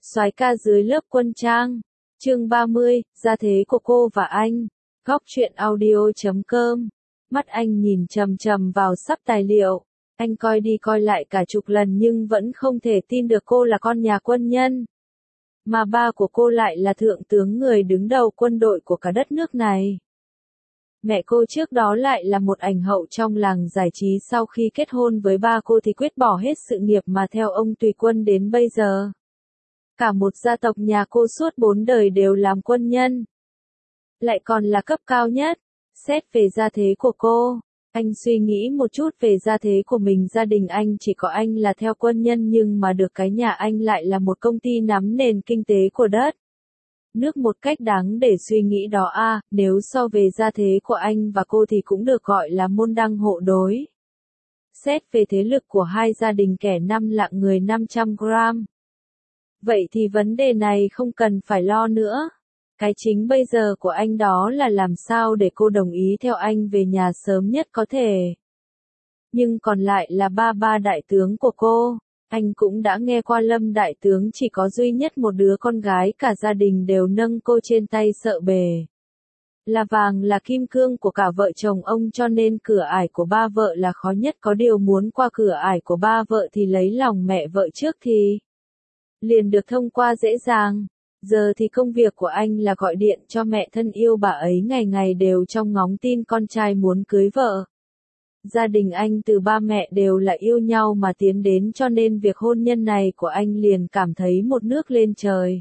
Soái ca dưới lớp quân trang. Chương 30, gia thế của cô và anh. Góc truyện audio.com. Mắt anh nhìn chằm chằm vào sắp tài liệu. Anh coi đi coi lại cả chục lần nhưng vẫn không thể tin được cô là con nhà quân nhân. Mà ba của cô lại là thượng tướng người đứng đầu quân đội của cả đất nước này. Mẹ cô trước đó lại là một ảnh hậu trong làng giải trí, sau khi kết hôn với ba cô thì quyết bỏ hết sự nghiệp mà theo ông tùy quân đến bây giờ. Cả một gia tộc nhà cô suốt 4 đời đều làm quân nhân. Lại còn là cấp cao nhất. Xét về gia thế của cô, anh suy nghĩ một chút về gia thế của mình. Gia đình anh chỉ có anh là theo quân nhân nhưng mà được cái nhà anh lại là một công ty nắm nền kinh tế của đất nước một cách đáng để suy nghĩ đó à. Nếu so về gia thế của anh và cô thì cũng được gọi là môn đăng hộ đối. Xét về thế lực của hai gia đình, kẻ 5 lạng người 500 gram. Vậy thì vấn đề này không cần phải lo nữa. Cái chính bây giờ của anh đó là làm sao để cô đồng ý theo anh về nhà sớm nhất có thể. Nhưng còn lại là ba đại tướng của cô. Anh cũng đã nghe qua Lâm đại tướng chỉ có duy nhất một đứa con gái, cả gia đình đều nâng cô trên tay sợ bề. Là vàng là kim cương của cả vợ chồng ông, cho nên cửa ải của ba vợ là khó nhất. Có điều muốn qua cửa ải của ba vợ thì lấy lòng mẹ vợ trước thì liền được thông qua dễ dàng. Giờ thì công việc của anh là gọi điện cho mẹ thân yêu bà ấy, ngày ngày đều trong ngóng tin con trai muốn cưới vợ. Gia đình anh từ ba mẹ đều là yêu nhau mà tiến đến, cho nên việc hôn nhân này của anh liền cảm thấy một nước lên trời.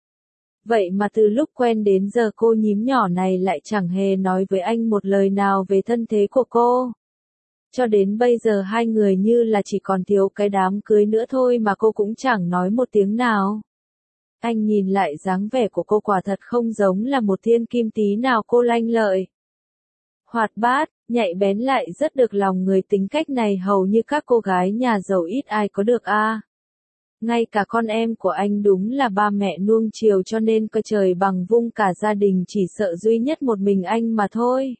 Vậy mà từ lúc quen đến giờ cô nhím nhỏ này lại chẳng hề nói với anh một lời nào về thân thế của cô. Cho đến bây giờ hai người như là chỉ còn thiếu cái đám cưới nữa thôi mà cô cũng chẳng nói một tiếng nào. Anh nhìn lại dáng vẻ của cô quả thật không giống là một thiên kim tí nào. Cô lanh lợi, hoạt bát, nhạy bén, lại rất được lòng người. Tính cách này hầu như các cô gái nhà giàu ít ai có được a. Ngay cả con em của anh đúng là ba mẹ nuông chiều, cho nên coi trời bằng vung cả gia đình chỉ sợ duy nhất một mình anh mà thôi.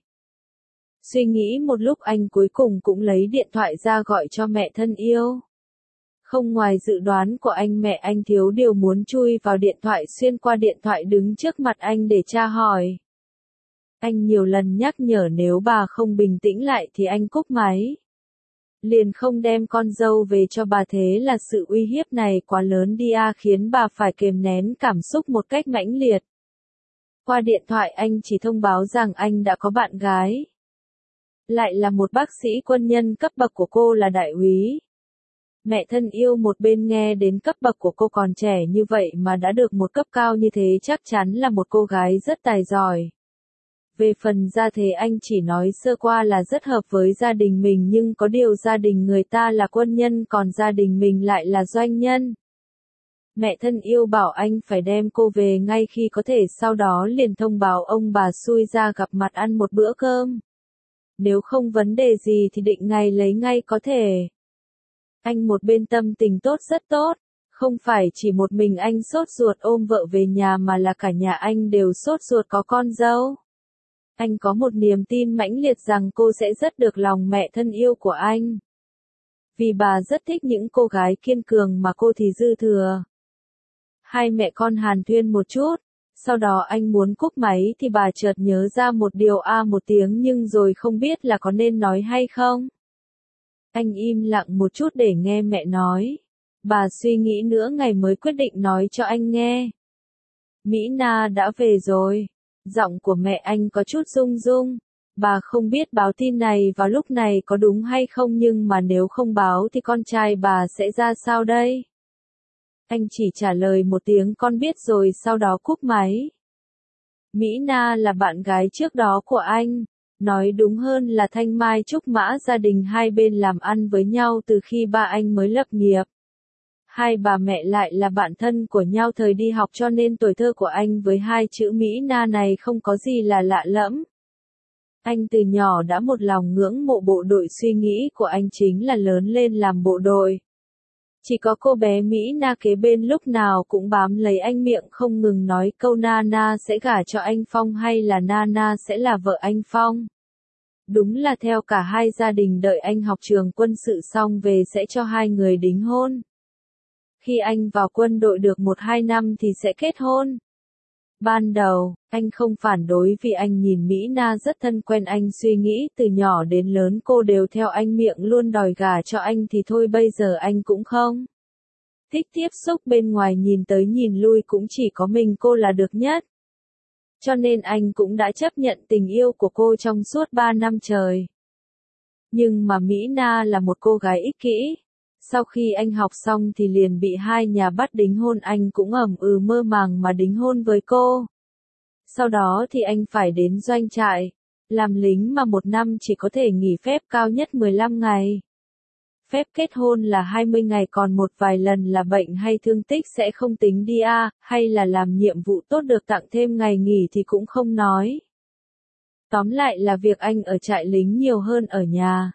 Suy nghĩ một lúc anh cuối cùng cũng lấy điện thoại ra gọi cho mẹ thân yêu. Không ngoài dự đoán của anh, mẹ anh thiếu điều muốn chui vào điện thoại, xuyên qua điện thoại đứng trước mặt anh để tra hỏi. Anh nhiều lần nhắc nhở nếu bà không bình tĩnh lại thì anh cúp máy. Liền không đem con dâu về cho bà, thế là sự uy hiếp này quá lớn đi à, khiến bà phải kìm nén cảm xúc một cách mãnh liệt. Qua điện thoại anh chỉ thông báo rằng anh đã có bạn gái. Lại là một bác sĩ quân nhân, cấp bậc của cô là đại úy. Mẹ thân yêu một bên nghe đến cấp bậc của cô còn trẻ như vậy mà đã được một cấp cao như thế, chắc chắn là một cô gái rất tài giỏi. Về phần gia thế anh chỉ nói sơ qua là rất hợp với gia đình mình, nhưng có điều gia đình người ta là quân nhân còn gia đình mình lại là doanh nhân. Mẹ thân yêu bảo anh phải đem cô về ngay khi có thể, sau đó liền thông báo ông bà xui ra gặp mặt ăn một bữa cơm. Nếu không vấn đề gì thì định ngày lấy ngay có thể. Anh một bên tâm tình tốt, rất tốt. Không phải chỉ một mình anh sốt ruột ôm vợ về nhà mà là cả nhà anh đều sốt ruột có con dâu. Anh có một niềm tin mãnh liệt rằng cô sẽ rất được lòng mẹ thân yêu của anh. Vì bà rất thích những cô gái kiên cường mà cô thì dư thừa. Hai mẹ con hàn huyên một chút. Sau đó anh muốn cúp máy thì bà chợt nhớ ra một điều một tiếng nhưng rồi không biết là có nên nói hay không. Anh im lặng một chút để nghe mẹ nói. Bà suy nghĩ nửa ngày mới quyết định nói cho anh nghe. Mỹ Na đã về rồi. Giọng của mẹ anh có chút rung rung. Bà không biết báo tin này vào lúc này có đúng hay không, nhưng mà nếu không báo thì con trai bà sẽ ra sao đây? Anh chỉ trả lời một tiếng con biết rồi, sau đó cúp máy. Mỹ Na là bạn gái trước đó của anh. Nói đúng hơn là thanh mai trúc mã, gia đình hai bên làm ăn với nhau từ khi ba anh mới lập nghiệp. Hai bà mẹ lại là bạn thân của nhau thời đi học, cho nên tuổi thơ của anh với hai chữ Mỹ Na này không có gì là lạ lẫm. Anh từ nhỏ đã một lòng ngưỡng mộ bộ đội, suy nghĩ của anh chính là lớn lên làm bộ đội. Chỉ có cô bé Mỹ Na kế bên lúc nào cũng bám lấy anh, miệng không ngừng nói câu Na Na sẽ gả cho anh Phong hay là Na Na sẽ là vợ anh Phong. Đúng là theo cả hai gia đình đợi anh học trường quân sự xong về sẽ cho hai người đính hôn. Khi anh vào quân đội được 1-2 năm thì sẽ kết hôn. Ban đầu, anh không phản đối vì anh nhìn Mỹ Na rất thân quen, anh suy nghĩ từ nhỏ đến lớn cô đều theo anh, miệng luôn đòi gả cho anh thì thôi, bây giờ anh cũng không thích tiếp xúc bên ngoài, nhìn tới nhìn lui cũng chỉ có mình cô là được nhất. Cho nên anh cũng đã chấp nhận tình yêu của cô trong suốt 3 năm trời. Nhưng mà Mỹ Na là một cô gái ích kỷ. Sau khi anh học xong thì liền bị hai nhà bắt đính hôn, anh cũng mơ màng mà đính hôn với cô. Sau đó thì anh phải đến doanh trại, làm lính mà 1 năm chỉ có thể nghỉ phép cao nhất 15 ngày. Phép kết hôn là 20 ngày, còn một vài lần là bệnh hay thương tích sẽ không tính đi hay là làm nhiệm vụ tốt được tặng thêm ngày nghỉ thì cũng không nói. Tóm lại là việc anh ở trại lính nhiều hơn ở nhà.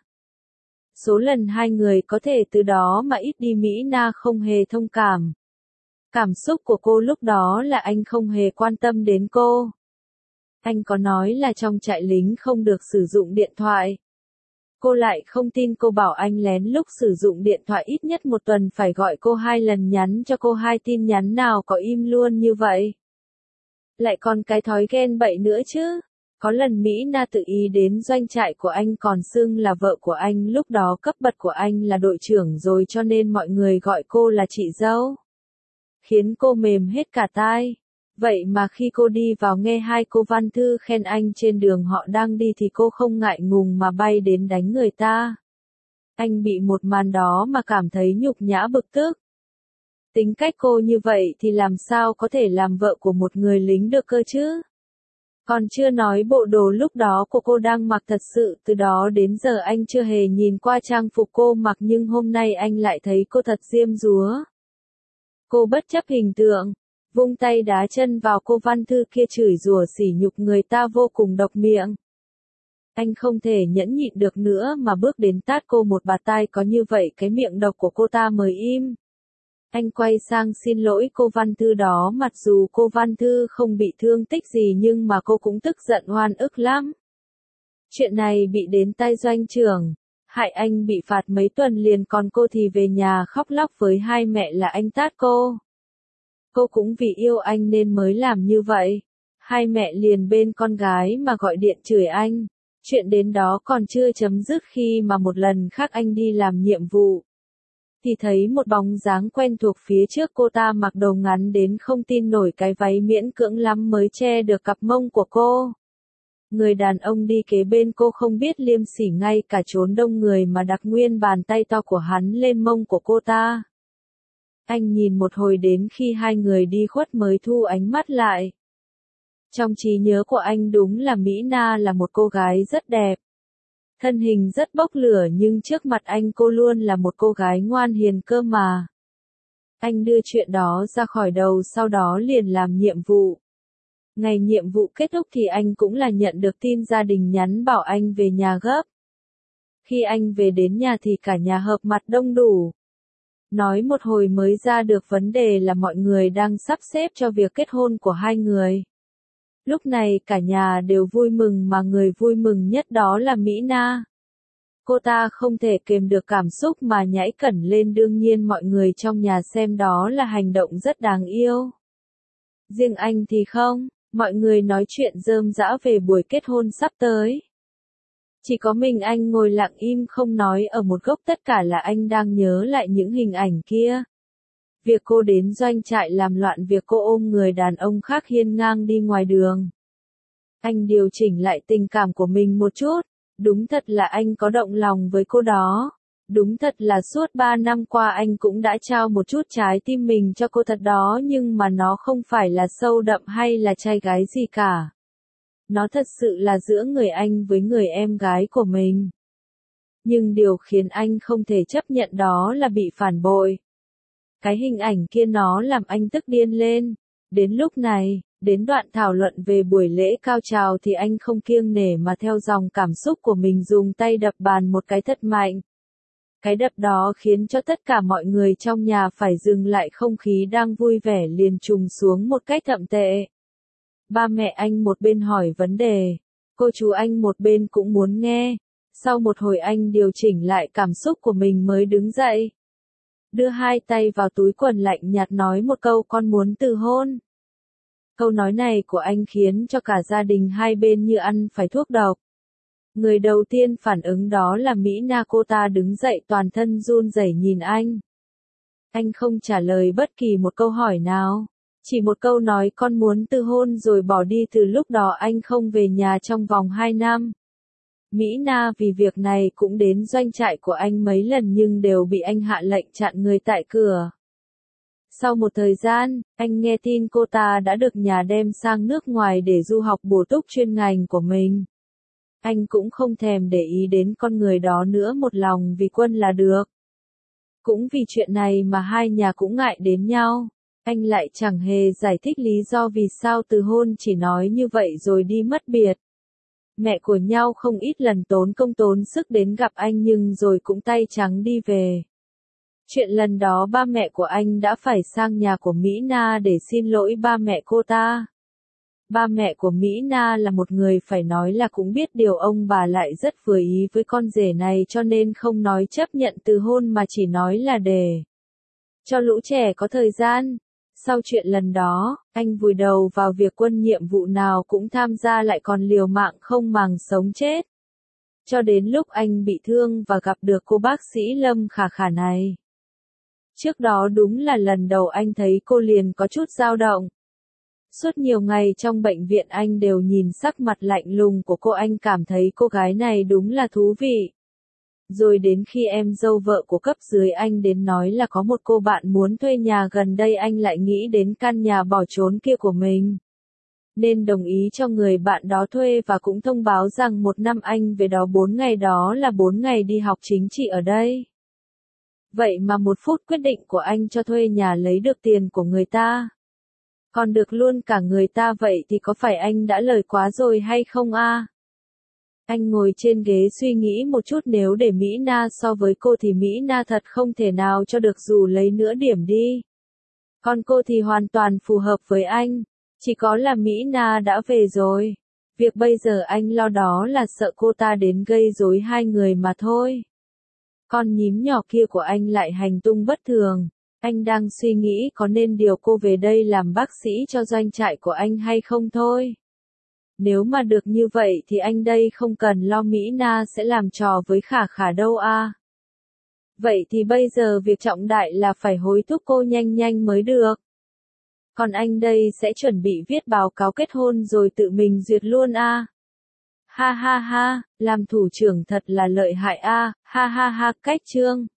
Số lần hai người có thể từ đó mà ít đi, Mỹ Na không hề thông cảm. Cảm xúc của cô lúc đó là anh không hề quan tâm đến cô. Anh có nói là trong trại lính không được sử dụng điện thoại. Cô lại không tin, cô bảo anh lén lúc sử dụng điện thoại ít nhất 1 tuần phải gọi cô 2 lần, nhắn cho cô 2 tin nhắn nào có im luôn như vậy. Lại còn cái thói ghen bậy nữa chứ. Có lần Mỹ Na tự ý đến doanh trại của anh còn xưng là vợ của anh, lúc đó cấp bậc của anh là đội trưởng rồi cho nên mọi người gọi cô là chị dâu. Khiến cô mềm hết cả tai. Vậy mà khi cô đi vào nghe hai cô Văn Thư khen anh trên đường họ đang đi thì cô không ngại ngùng mà bay đến đánh người ta. Anh bị một màn đó mà cảm thấy nhục nhã bực tức. Tính cách cô như vậy thì làm sao có thể làm vợ của một người lính được cơ chứ? Còn chưa nói bộ đồ lúc đó của cô đang mặc, thật sự từ đó đến giờ anh chưa hề nhìn qua trang phục cô mặc, nhưng hôm nay anh lại thấy cô thật diêm dúa. Cô bất chấp hình tượng, vung tay đá chân vào cô Văn Thư kia, chửi rủa sỉ nhục người ta vô cùng độc miệng. Anh không thể nhẫn nhịn được nữa mà bước đến tát cô một bạt tai, có như vậy cái miệng độc của cô ta mới im. Anh quay sang xin lỗi cô Văn Thư đó, mặc dù cô Văn Thư không bị thương tích gì nhưng mà cô cũng tức giận oan ức lắm. Chuyện này bị đến tai doanh trưởng, hại anh bị phạt mấy tuần liền, còn cô thì về nhà khóc lóc với hai mẹ là anh tát cô. Cô cũng vì yêu anh nên mới làm như vậy. Hai mẹ liền bên con gái mà gọi điện chửi anh. Chuyện đến đó còn chưa chấm dứt khi mà một lần khác anh đi làm nhiệm vụ. Thì thấy một bóng dáng quen thuộc phía trước, cô ta mặc đồ ngắn đến không tin nổi, cái váy miễn cưỡng lắm mới che được cặp mông của cô. Người đàn ông đi kế bên cô không biết liêm sỉ, ngay cả chốn đông người mà đặt nguyên bàn tay to của hắn lên mông của cô ta. Anh nhìn một hồi đến khi hai người đi khuất mới thu ánh mắt lại. Trong trí nhớ của anh đúng là Mỹ Na là một cô gái rất đẹp. Thân hình rất bốc lửa, nhưng trước mặt anh cô luôn là một cô gái ngoan hiền cơ mà. Anh đưa chuyện đó ra khỏi đầu, sau đó liền làm nhiệm vụ. Ngày nhiệm vụ kết thúc thì anh cũng là nhận được tin gia đình nhắn bảo anh về nhà gấp. Khi anh về đến nhà thì cả nhà họp mặt đông đủ. Nói một hồi mới ra được vấn đề là mọi người đang sắp xếp cho việc kết hôn của hai người. Lúc này cả nhà đều vui mừng, mà người vui mừng nhất đó là Mỹ Na. Cô ta không thể kềm được cảm xúc mà nhảy cẩn lên, đương nhiên mọi người trong nhà xem đó là hành động rất đáng yêu. Riêng anh thì không, mọi người nói chuyện rơm rã về buổi kết hôn sắp tới. Chỉ có mình anh ngồi lặng im không nói ở một góc, tất cả là anh đang nhớ lại những hình ảnh kia. Việc cô đến doanh trại làm loạn, việc cô ôm người đàn ông khác hiên ngang đi ngoài đường. Anh điều chỉnh lại tình cảm của mình một chút. Đúng thật là anh có động lòng với cô đó. Đúng thật là suốt 3 năm qua anh cũng đã trao một chút trái tim mình cho cô thật đó, nhưng mà nó không phải là sâu đậm hay là trai gái gì cả. Nó thật sự là giữa người anh với người em gái của mình. Nhưng điều khiến anh không thể chấp nhận đó là bị phản bội. Cái hình ảnh kia nó làm anh tức điên lên. Đến lúc này, đến đoạn thảo luận về buổi lễ cao trào thì anh không kiêng nể mà theo dòng cảm xúc của mình dùng tay đập bàn một cái thật mạnh. Cái đập đó khiến cho tất cả mọi người trong nhà phải dừng lại, không khí đang vui vẻ liền trùng xuống một cách thậm tệ. Ba mẹ anh một bên hỏi vấn đề, cô chú anh một bên cũng muốn nghe. Sau một hồi anh điều chỉnh lại cảm xúc của mình mới đứng dậy. đưa hai tay vào túi quần lạnh nhạt nói một câu con muốn từ hôn. Câu nói này của anh khiến cho cả gia đình hai bên như ăn phải thuốc độc. Người đầu tiên phản ứng đó là Mỹ Na, cô ta đứng dậy toàn thân run rẩy nhìn anh. Anh không trả lời bất kỳ một câu hỏi nào. Chỉ một câu nói con muốn từ hôn rồi bỏ đi. Từ lúc đó anh không về nhà trong vòng 2 năm. Mỹ Na vì việc này cũng đến doanh trại của anh mấy lần nhưng đều bị anh hạ lệnh chặn người tại cửa. Sau một thời gian, anh nghe tin cô ta đã được nhà đem sang nước ngoài để du học bổ túc chuyên ngành của mình. Anh cũng không thèm để ý đến con người đó nữa, một lòng vì Quân là được. Cũng vì chuyện này mà hai nhà cũng ngại đến nhau. Anh lại chẳng hề giải thích lý do vì sao từ hôn, chỉ nói như vậy rồi đi mất biệt. Mẹ của nhau không ít lần tốn công tốn sức đến gặp anh nhưng rồi cũng tay trắng đi về. Chuyện lần đó ba mẹ của anh đã phải sang nhà của Mỹ Na để xin lỗi ba mẹ cô ta. Ba mẹ của Mỹ Na là một người phải nói là cũng biết điều, ông bà lại rất vừa ý với con rể này cho nên không nói chấp nhận từ hôn mà chỉ nói là để cho lũ trẻ có thời gian. Sau chuyện lần đó, anh vùi đầu vào việc Quân nhiệm vụ nào cũng tham gia, lại còn liều mạng không màng sống chết. Cho đến lúc anh bị thương và gặp được cô bác sĩ Lâm Khả Khả này. Trước đó đúng là lần đầu anh thấy cô liền có chút dao động. Suốt nhiều ngày trong bệnh viện anh đều nhìn sắc mặt lạnh lùng của cô, anh cảm thấy cô gái này đúng là thú vị. Rồi đến khi em dâu vợ của cấp dưới anh đến nói là có một cô bạn muốn thuê nhà gần đây, anh lại nghĩ đến căn nhà bỏ trốn kia của mình. Nên đồng ý cho người bạn đó thuê và cũng thông báo rằng một năm anh về đó 4 ngày, đó là 4 ngày đi học chính trị ở đây. Vậy mà một phút quyết định của anh cho thuê nhà lấy được tiền của người ta. Còn được luôn cả người ta, vậy thì có phải anh đã lời quá rồi hay không a? Anh ngồi trên ghế suy nghĩ một chút, nếu để Mỹ Na so với cô thì Mỹ Na thật không thể nào cho được dù lấy nửa điểm đi. Còn cô thì hoàn toàn phù hợp với anh. Chỉ có là Mỹ Na đã về rồi. Việc bây giờ anh lo đó là sợ cô ta đến gây rối hai người mà thôi. Con nhím nhỏ kia của anh lại hành tung bất thường. Anh đang suy nghĩ có nên điều cô về đây làm bác sĩ cho doanh trại của anh hay không thôi. Nếu mà được như vậy thì anh đây không cần lo Mỹ Na sẽ làm trò với Khả Khả đâu a. Vậy thì bây giờ việc trọng đại là phải hối thúc cô nhanh nhanh mới được. Còn anh đây sẽ chuẩn bị viết báo cáo kết hôn rồi tự mình duyệt luôn a. Ha ha ha, làm thủ trưởng thật là lợi hại a, ha ha ha, cách chương.